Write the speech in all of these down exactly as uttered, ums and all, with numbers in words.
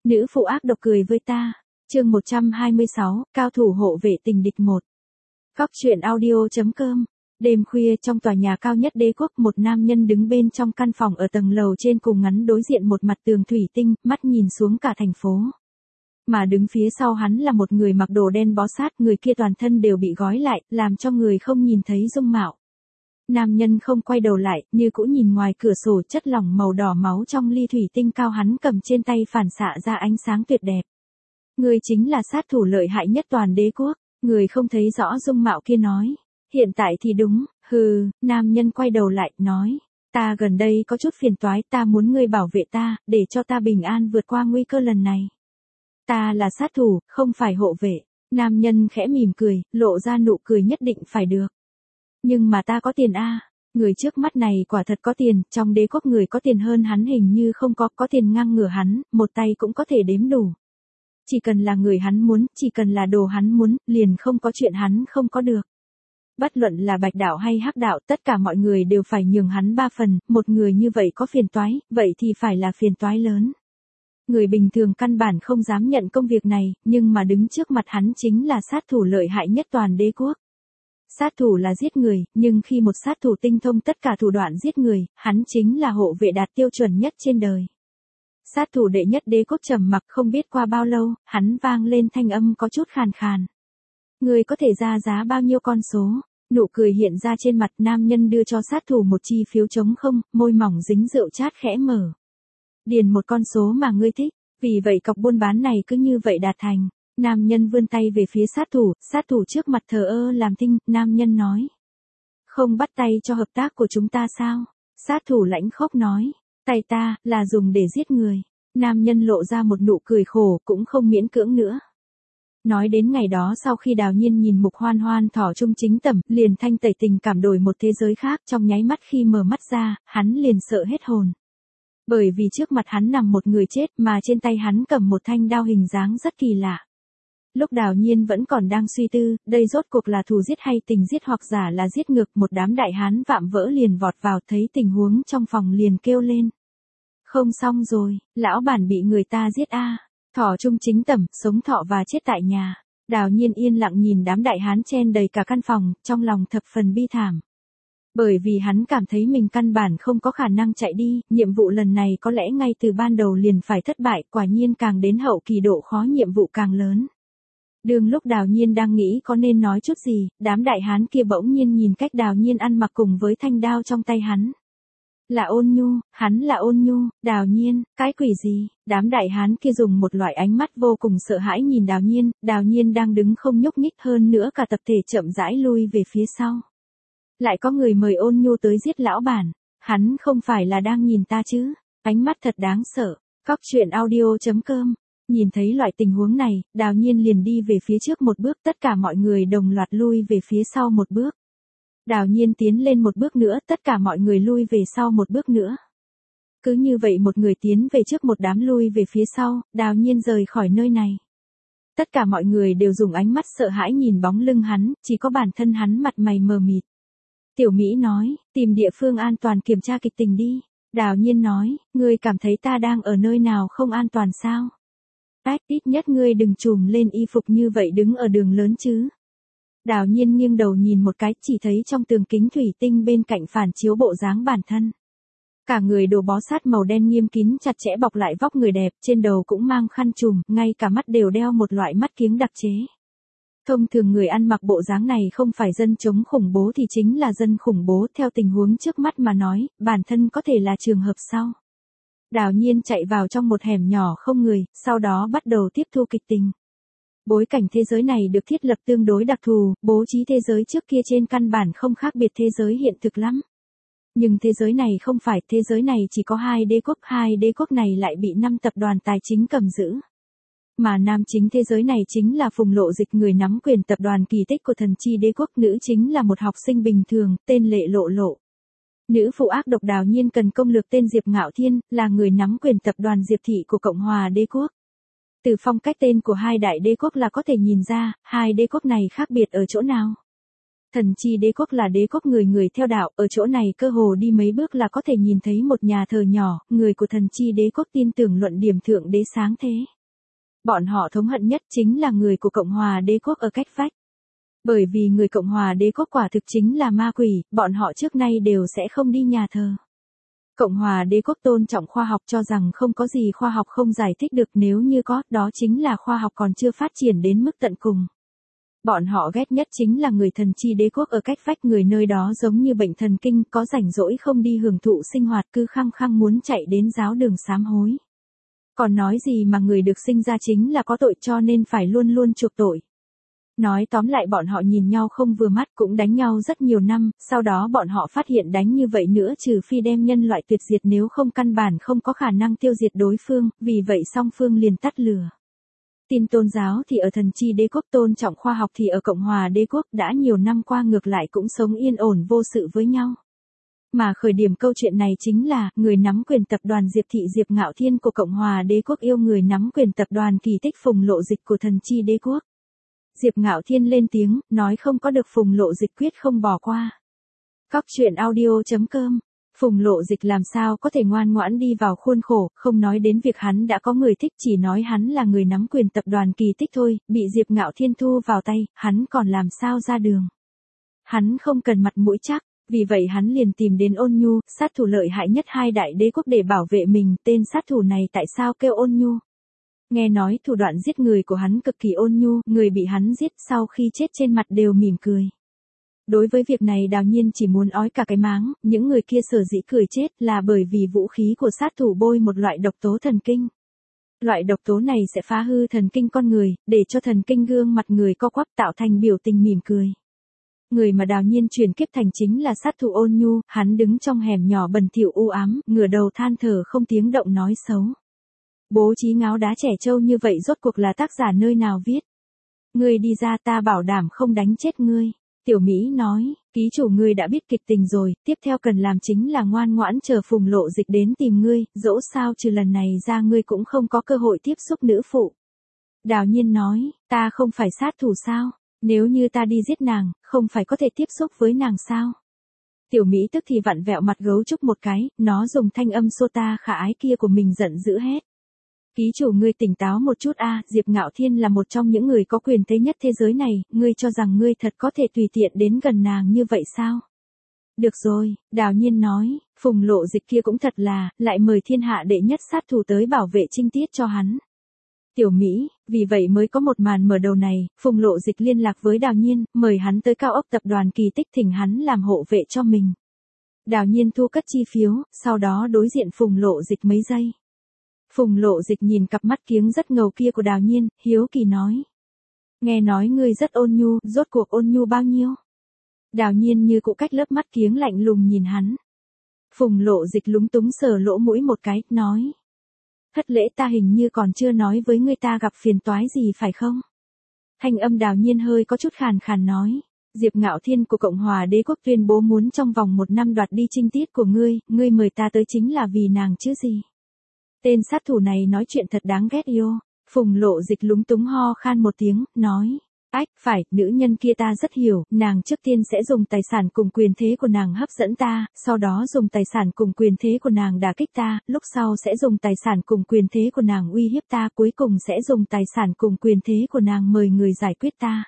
Nữ phụ ác độc cười với ta. Chương một trăm hai mươi sáu, cao thủ hộ vệ tình địch một. Góc truyện audio chấm com. Đêm khuya trong tòa nhà cao nhất đế quốc, một nam nhân đứng bên trong căn phòng ở tầng lầu trên cùng ngắn đối diện một mặt tường thủy tinh, mắt nhìn xuống cả thành phố. Mà đứng phía sau hắn là một người mặc đồ đen bó sát, người kia toàn thân đều bị gói lại, làm cho người không nhìn thấy dung mạo. Nam nhân không quay đầu lại, như cũ nhìn ngoài cửa sổ, chất lỏng màu đỏ máu trong ly thủy tinh cao hắn cầm trên tay phản xạ ra ánh sáng tuyệt đẹp. Người chính là sát thủ lợi hại nhất toàn đế quốc. Người không thấy rõ dung mạo kia nói. Hiện tại thì đúng, hừ, nam nhân quay đầu lại, nói. Ta gần đây có chút phiền toái, ta muốn ngươi bảo vệ ta, để cho ta bình an vượt qua nguy cơ lần này. Ta là sát thủ, không phải hộ vệ. Nam nhân khẽ mỉm cười, lộ ra nụ cười nhất định phải được. Nhưng mà ta có tiền a. Người trước mắt này quả thật có tiền, trong đế quốc người có tiền hơn hắn hình như không có, có tiền ngang ngửa hắn, một tay cũng có thể đếm đủ. Chỉ cần là người hắn muốn, chỉ cần là đồ hắn muốn, liền không có chuyện hắn không có được. Bất luận là bạch đạo hay hắc đạo, tất cả mọi người đều phải nhường hắn ba phần, một người như vậy có phiền toái, vậy thì phải là phiền toái lớn. Người bình thường căn bản không dám nhận công việc này, nhưng mà đứng trước mặt hắn chính là sát thủ lợi hại nhất toàn đế quốc. Sát thủ là giết người, nhưng khi một sát thủ tinh thông tất cả thủ đoạn giết người, hắn chính là hộ vệ đạt tiêu chuẩn nhất trên đời. Sát thủ đệ nhất đế quốc trầm mặc, không biết qua bao lâu, hắn vang lên thanh âm có chút khàn khàn. Người có thể ra giá bao nhiêu con số? Nụ cười hiện ra trên mặt, nam nhân đưa cho sát thủ một chi phiếu trống không, môi mỏng dính rượu chát khẽ mở. Điền một con số mà ngươi thích, vì vậy cọc buôn bán này cứ như vậy đạt thành. Nam nhân vươn tay về phía sát thủ, sát thủ trước mặt thờ ơ làm thinh, nam nhân nói. Không bắt tay cho hợp tác của chúng ta sao? Sát thủ lãnh khốc nói. Tay ta, là dùng để giết người. Nam nhân lộ ra một nụ cười khổ, cũng không miễn cưỡng nữa. Nói đến ngày đó sau khi Đào Nhiên nhìn Mục Hoan Hoan thỏ trung chính tẩm, liền thanh tẩy tình cảm đổi một thế giới khác, trong nháy mắt khi mở mắt ra, hắn liền sợ hết hồn. Bởi vì trước mặt hắn nằm một người chết mà trên tay hắn cầm một thanh đao hình dáng rất kỳ lạ. Lúc Đào Nhiên vẫn còn đang suy tư, đây rốt cuộc là thù giết hay tình giết hoặc giả là giết ngược, một đám đại hán vạm vỡ liền vọt vào, thấy tình huống trong phòng liền kêu lên. Không xong rồi, lão bản bị người ta giết a. Thỏ trung chính tẩm, sống thọ và chết tại nhà. Đào Nhiên yên lặng nhìn đám đại hán chen đầy cả căn phòng, trong lòng thập phần bi thảm. Bởi vì hắn cảm thấy mình căn bản không có khả năng chạy đi, nhiệm vụ lần này có lẽ ngay từ ban đầu liền phải thất bại, quả nhiên càng đến hậu kỳ độ khó nhiệm vụ càng lớn. Đường lúc Đào Nhiên đang nghĩ có nên nói chút gì, đám đại hán kia bỗng nhiên nhìn cách Đào Nhiên ăn mặc cùng với thanh đao trong tay hắn. Là Ôn Nhu, hắn là Ôn Nhu, Đào Nhiên, cái quỷ gì? Đám đại hán kia dùng một loại ánh mắt vô cùng sợ hãi nhìn Đào Nhiên, Đào Nhiên đang đứng không nhúc nhích, hơn nữa cả tập thể chậm rãi lui về phía sau. Lại có người mời Ôn Nhu tới giết lão bản, hắn không phải là đang nhìn ta chứ? Ánh mắt thật đáng sợ. Góc truyện audio chấm com. Nhìn thấy loại tình huống này, Đào Nhiên liền đi về phía trước một bước, tất cả mọi người đồng loạt lui về phía sau một bước. Đào Nhiên tiến lên một bước nữa, tất cả mọi người lui về sau một bước nữa. Cứ như vậy một người tiến về trước một đám lui về phía sau, Đào Nhiên rời khỏi nơi này. Tất cả mọi người đều dùng ánh mắt sợ hãi nhìn bóng lưng hắn, chỉ có bản thân hắn mặt mày mờ mịt. Tiểu Mỹ nói, tìm địa phương an toàn kiểm tra kịch tình đi. Đào Nhiên nói, ngươi cảm thấy ta đang ở nơi nào không an toàn sao? Ách, ít nhất ngươi đừng trùm lên y phục như vậy đứng ở đường lớn chứ. Đào Nhiên nghiêng đầu nhìn một cái, chỉ thấy trong tường kính thủy tinh bên cạnh phản chiếu bộ dáng bản thân. Cả người đồ bó sát màu đen nghiêm kín chặt chẽ bọc lại vóc người đẹp, trên đầu cũng mang khăn trùm, ngay cả mắt đều đeo một loại mắt kiếng đặc chế. Thông thường người ăn mặc bộ dáng này không phải dân chống khủng bố thì chính là dân khủng bố, theo tình huống trước mắt mà nói, bản thân có thể là trường hợp sau. Đào Nhiên chạy vào trong một hẻm nhỏ không người, sau đó bắt đầu tiếp thu kịch tình. Bối cảnh thế giới này được thiết lập tương đối đặc thù, bố trí thế giới trước kia trên căn bản không khác biệt thế giới hiện thực lắm. Nhưng thế giới này không phải, thế giới này chỉ có hai đế quốc, hai đế quốc này lại bị năm tập đoàn tài chính cầm giữ. Mà nam chính thế giới này chính là Phùng Lộ Dịch, người nắm quyền tập đoàn kỳ tích của thần chi đế quốc, nữ chính là một học sinh bình thường, tên Lệ Lộ Lộ. Nữ phụ ác độc Đào Nhiên cần công lược tên Diệp Ngạo Thiên, là người nắm quyền tập đoàn Diệp Thị của Cộng hòa đế quốc. Từ phong cách tên của hai đại đế quốc là có thể nhìn ra, hai đế quốc này khác biệt ở chỗ nào. Thần chi đế quốc là đế quốc người người theo đạo, ở chỗ này cơ hồ đi mấy bước là có thể nhìn thấy một nhà thờ nhỏ, người của thần chi đế quốc tin tưởng luận điểm thượng đế sáng thế. Bọn họ thống hận nhất chính là người của Cộng hòa Đế quốc ở cách vách. Bởi vì người Cộng hòa Đế quốc quả thực chính là ma quỷ, bọn họ trước nay đều sẽ không đi nhà thờ. Cộng hòa Đế quốc tôn trọng khoa học, cho rằng không có gì khoa học không giải thích được, nếu như có, đó chính là khoa học còn chưa phát triển đến mức tận cùng. Bọn họ ghét nhất chính là người thần chi đế quốc ở cách vách, người nơi đó giống như bệnh thần kinh, có rảnh rỗi không đi hưởng thụ sinh hoạt, cứ khăng khăng muốn chạy đến giáo đường sám hối. Còn nói gì mà người được sinh ra chính là có tội, cho nên phải luôn luôn chuộc tội. Nói tóm lại bọn họ nhìn nhau không vừa mắt, cũng đánh nhau rất nhiều năm, sau đó bọn họ phát hiện đánh như vậy nữa trừ phi đem nhân loại tuyệt diệt, nếu không căn bản không có khả năng tiêu diệt đối phương, vì vậy song phương liền tắt lửa. Tin tôn giáo thì ở thần chi đế quốc, tôn trọng khoa học thì ở Cộng hòa Đế quốc, đã nhiều năm qua ngược lại cũng sống yên ổn vô sự với nhau. Mà khởi điểm câu chuyện này chính là, người nắm quyền tập đoàn Diệp Thị Diệp Ngạo Thiên của Cộng hòa Đế quốc yêu người nắm quyền tập đoàn Kỳ Tích Phùng Lộ Dịch của thần chi đế quốc. Diệp Ngạo Thiên lên tiếng, nói không có được Phùng Lộ Dịch quyết không bỏ qua. Cóc truyện audio chấm com. Phùng Lộ Dịch làm sao có thể ngoan ngoãn đi vào khuôn khổ, không nói đến việc hắn đã có người thích, chỉ nói hắn là người nắm quyền tập đoàn Kỳ Tích thôi, bị Diệp Ngạo Thiên thu vào tay, hắn còn làm sao ra đường. Hắn không cần mặt mũi chắc, vì vậy hắn liền tìm đến Ôn Nhu, sát thủ lợi hại nhất hai đại đế quốc để bảo vệ mình, tên sát thủ này tại sao kêu Ôn Nhu? Nghe nói thủ đoạn giết người của hắn cực kỳ ôn nhu, người bị hắn giết sau khi chết trên mặt đều mỉm cười. Đối với việc này Đào Nhiên chỉ muốn ói cả cái máng, những người kia sở dĩ cười chết là bởi vì vũ khí của sát thủ bôi một loại độc tố thần kinh. Loại độc tố này sẽ phá hư thần kinh con người, để cho thần kinh gương mặt người co quắp tạo thành biểu tình mỉm cười. Người mà Đào Nhiên chuyển kiếp thành chính là sát thủ Ôn Nhu, hắn đứng trong hẻm nhỏ bẩn thỉu u ám, ngửa đầu than thở không tiếng động nói xấu. Bố trí ngáo đá trẻ trâu như vậy rốt cuộc là tác giả nơi nào viết? Ngươi đi ra, ta bảo đảm không đánh chết ngươi. Tiểu Mỹ nói, ký chủ ngươi đã biết kịch tình rồi, tiếp theo cần làm chính là ngoan ngoãn chờ Phùng Lộ Dịch đến tìm ngươi, dẫu sao trừ lần này ra ngươi cũng không có cơ hội tiếp xúc nữ phụ. Đào Nhiên nói, ta không phải sát thủ sao? Nếu như ta đi giết nàng, không phải có thể tiếp xúc với nàng sao? Tiểu Mỹ tức thì vặn vẹo mặt gấu trúc một cái, nó dùng thanh âm sô ta khả ái kia của mình giận dữ hét. Ký chủ ngươi tỉnh táo một chút a, Diệp Ngạo Thiên là một trong những người có quyền thế nhất thế giới này, ngươi cho rằng ngươi thật có thể tùy tiện đến gần nàng như vậy sao? Được rồi, Đào Nhiên nói, Phùng Lộ Dịch kia cũng thật là, lại mời thiên hạ đệ nhất sát thủ tới bảo vệ trinh tiết cho hắn. Tiểu Mỹ, vì vậy mới có một màn mở đầu này, Phùng Lộ Dịch liên lạc với Đào Nhiên, mời hắn tới cao ốc tập đoàn Kỳ Tích thỉnh hắn làm hộ vệ cho mình. Đào Nhiên thu cất chi phiếu, sau đó đối diện Phùng Lộ Dịch mấy giây. Phùng Lộ Dịch nhìn cặp mắt kiếng rất ngầu kia của Đào Nhiên, hiếu kỳ nói. Nghe nói ngươi rất ôn nhu, rốt cuộc ôn nhu bao nhiêu? Đào Nhiên như cụ cách lớp mắt kiếng lạnh lùng nhìn hắn. Phùng Lộ Dịch lúng túng sờ lỗ mũi một cái, nói. Thất lễ, ta hình như còn chưa nói với ngươi ta gặp phiền toái gì phải không? Thanh âm Đào Nhiên hơi có chút khàn khàn nói. Diệp Ngạo Thiên của Cộng hòa Đế quốc tuyên bố muốn trong vòng một năm đoạt đi trinh tiết của ngươi, ngươi mời ta tới chính là vì nàng chứ gì? Tên sát thủ này nói chuyện thật đáng ghét yêu. Phùng Lộ Dịch lúng túng ho khan một tiếng, nói. Ách, phải, nữ nhân kia ta rất hiểu, nàng trước tiên sẽ dùng tài sản cùng quyền thế của nàng hấp dẫn ta, sau đó dùng tài sản cùng quyền thế của nàng đả kích ta, lúc sau sẽ dùng tài sản cùng quyền thế của nàng uy hiếp ta, cuối cùng sẽ dùng tài sản cùng quyền thế của nàng mời người giải quyết ta.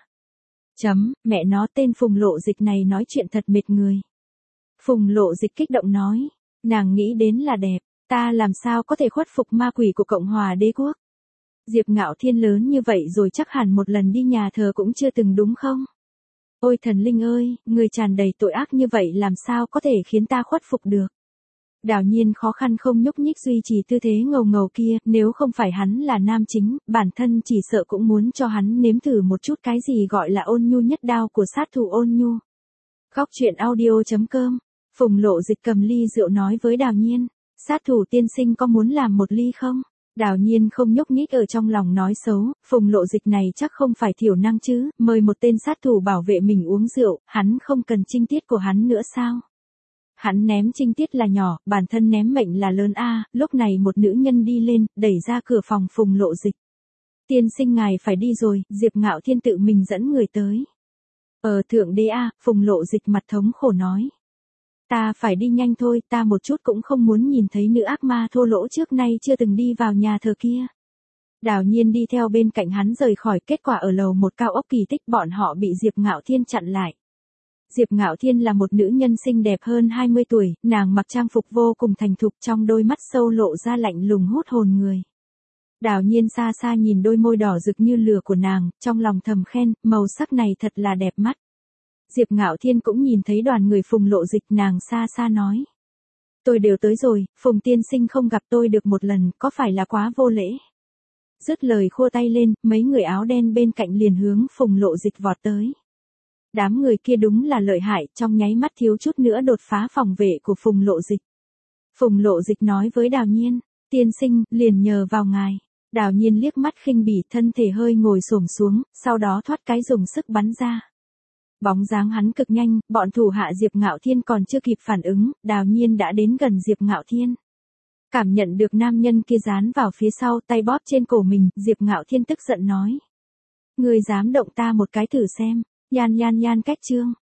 Chấm, mẹ nó, tên Phùng Lộ Dịch này nói chuyện thật mệt người. Phùng Lộ Dịch kích động nói, nàng nghĩ đến là đẹp. Ta làm sao có thể khuất phục ma quỷ của Cộng hòa Đế quốc? Diệp Ngạo Thiên lớn như vậy rồi chắc hẳn một lần đi nhà thờ cũng chưa từng đúng không? Ôi thần linh ơi, người tràn đầy tội ác như vậy làm sao có thể khiến ta khuất phục được? Đào Nhiên khó khăn không nhúc nhích duy trì tư thế ngầu ngầu kia, nếu không phải hắn là nam chính, bản thân chỉ sợ cũng muốn cho hắn nếm thử một chút cái gì gọi là ôn nhu nhất đao của sát thủ Ôn Nhu. Cóc truyện audio chấm com. Phùng Lộ Dịch cầm ly rượu nói với Đào Nhiên. Sát thủ tiên sinh có muốn làm một ly không? Đào Nhiên không nhúc nhích ở trong lòng nói xấu, Phùng Lộ Dịch này chắc không phải thiểu năng chứ, mời một tên sát thủ bảo vệ mình uống rượu, hắn không cần trinh tiết của hắn nữa sao? Hắn ném trinh tiết là nhỏ, bản thân ném mệnh là lớn a. Lúc này một nữ nhân đi lên, đẩy ra cửa phòng Phùng Lộ Dịch. Tiên sinh ngài phải đi rồi, Diệp Ngạo Thiên tự mình dẫn người tới. Ờ thượng đế a, Phùng Lộ Dịch mặt thống khổ nói. Ta phải đi nhanh thôi, ta một chút cũng không muốn nhìn thấy nữ ác ma thô lỗ trước nay chưa từng đi vào nhà thờ kia. Đào Nhiên đi theo bên cạnh hắn rời khỏi, kết quả ở lầu một cao ốc kỳ tích bọn họ bị Diệp Ngạo Thiên chặn lại. Diệp Ngạo Thiên là một nữ nhân xinh đẹp hơn hai mươi tuổi, nàng mặc trang phục vô cùng thành thục, trong đôi mắt sâu lộ ra lạnh lùng hút hồn người. Đào Nhiên xa xa nhìn đôi môi đỏ rực như lửa của nàng, trong lòng thầm khen, màu sắc này thật là đẹp mắt. Diệp Ngạo Thiên cũng nhìn thấy đoàn người Phùng Lộ Dịch, nàng xa xa nói. Tôi đều tới rồi, Phùng tiên sinh không gặp tôi được một lần, có phải là quá vô lễ? Dứt lời khua tay lên, mấy người áo đen bên cạnh liền hướng Phùng Lộ Dịch vọt tới. Đám người kia đúng là lợi hại, trong nháy mắt thiếu chút nữa đột phá phòng vệ của Phùng Lộ Dịch. Phùng Lộ Dịch nói với Đào Nhiên, tiên sinh, liền nhờ vào ngài. Đào Nhiên liếc mắt khinh bỉ, thân thể hơi ngồi xổm xuống, sau đó thoát cái dùng sức bắn ra. Bóng dáng hắn cực nhanh, bọn thủ hạ Diệp Ngạo Thiên còn chưa kịp phản ứng, Đào Nhiên đã đến gần Diệp Ngạo Thiên. Cảm nhận được nam nhân kia dán vào phía sau, tay bóp trên cổ mình, Diệp Ngạo Thiên tức giận nói. Ngươi dám động ta một cái thử xem, nhan nhan nhan cách chương.